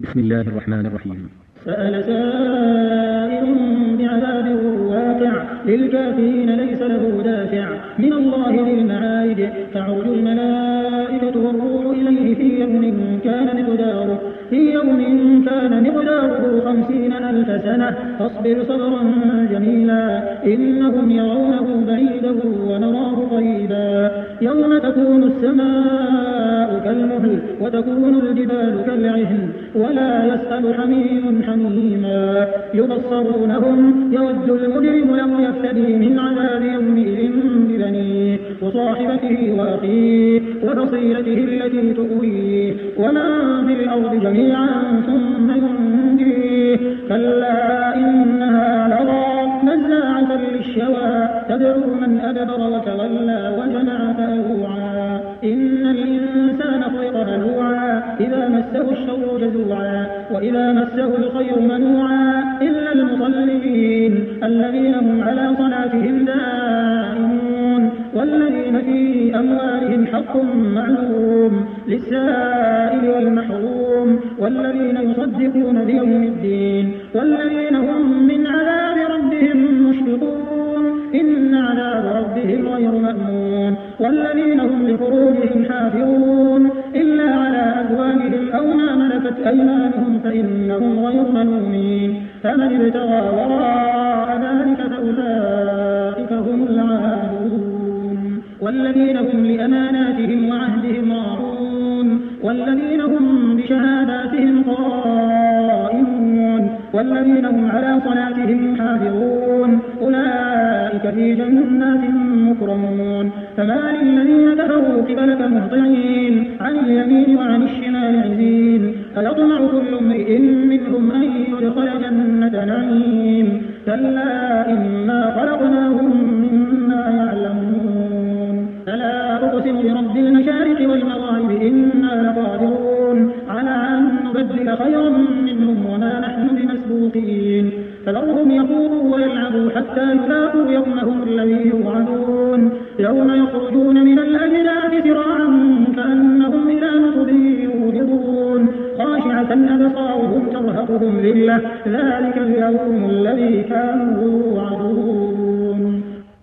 بسم الله الرحمن الرحيم. سأل سائل بعذاب واقع للكافرين ليس له دافع من الله ذي المعارج تعرج الملائكة والروح إليه في يوم كان مقداره 50,000 سنة فاصبر صبرا جميلا إنهم يرونه بعيدا ونراه قريبا يوم تكون السماء كالمهل وتكون الجبال كالعهن ولا يسأل حميم حميما يبصرونهم يود المجرم لو يفتدي من عذاب يومئذ ببنيه وصاحبته وأخيه وبصيرته التي تؤويه ومن في الأرض جميعا ثم ينجيه كلا إنها لظى نزاعة للشوى تدعو من أدبر وتولى وجمع فأوعى إن الإنسان خلق هلوعا إذا مسه الشر جزوعا وإذا مسه الخير منوعا إلا المصلين الذين هم على صلاتهم دائمون والذين في أموالهم حق معلوم للسائل والمحروم والذين يصدقون بيوم الدين والذين هم من عذاب ربهم مشفقون إن عذاب ربهم غير مأمون والذين هم لفروجهم حافظون إلا على أزواجهم أو ما ملكت أيمانهم فإنهم غير ملومين فمن ابتغى وراء ذلك فأولئك هم العادون والذين هم لأماناتهم وعهدهم راعون والذين هم بشهاداتهم قائمون والذين هم على صلاتهم حافظون أولئك في جنات مكرمون فما للذين كفروا قبلك مهطعين عن اليمين وعن الشمال عزين أيطمع كل امرئ منهم أن يدخل جنة نعيم كلا إنا خلقناهم مما يعلمون فلا أقسم برب المشارق والمغارب إنا لقادرون على أن نبدل خيرا منهم وما نحن بمسبوقين فذرهم يخوضوا ويلعبوا حتى يلاقوا يومهم الذي يوعدون يوم يخرجون من الأجداث سراعا كأنهم إلى نصب يوفضون خاشعة أبصارهم ترهقهم ذلة ذلك اليوم الذي كانوا يوعدون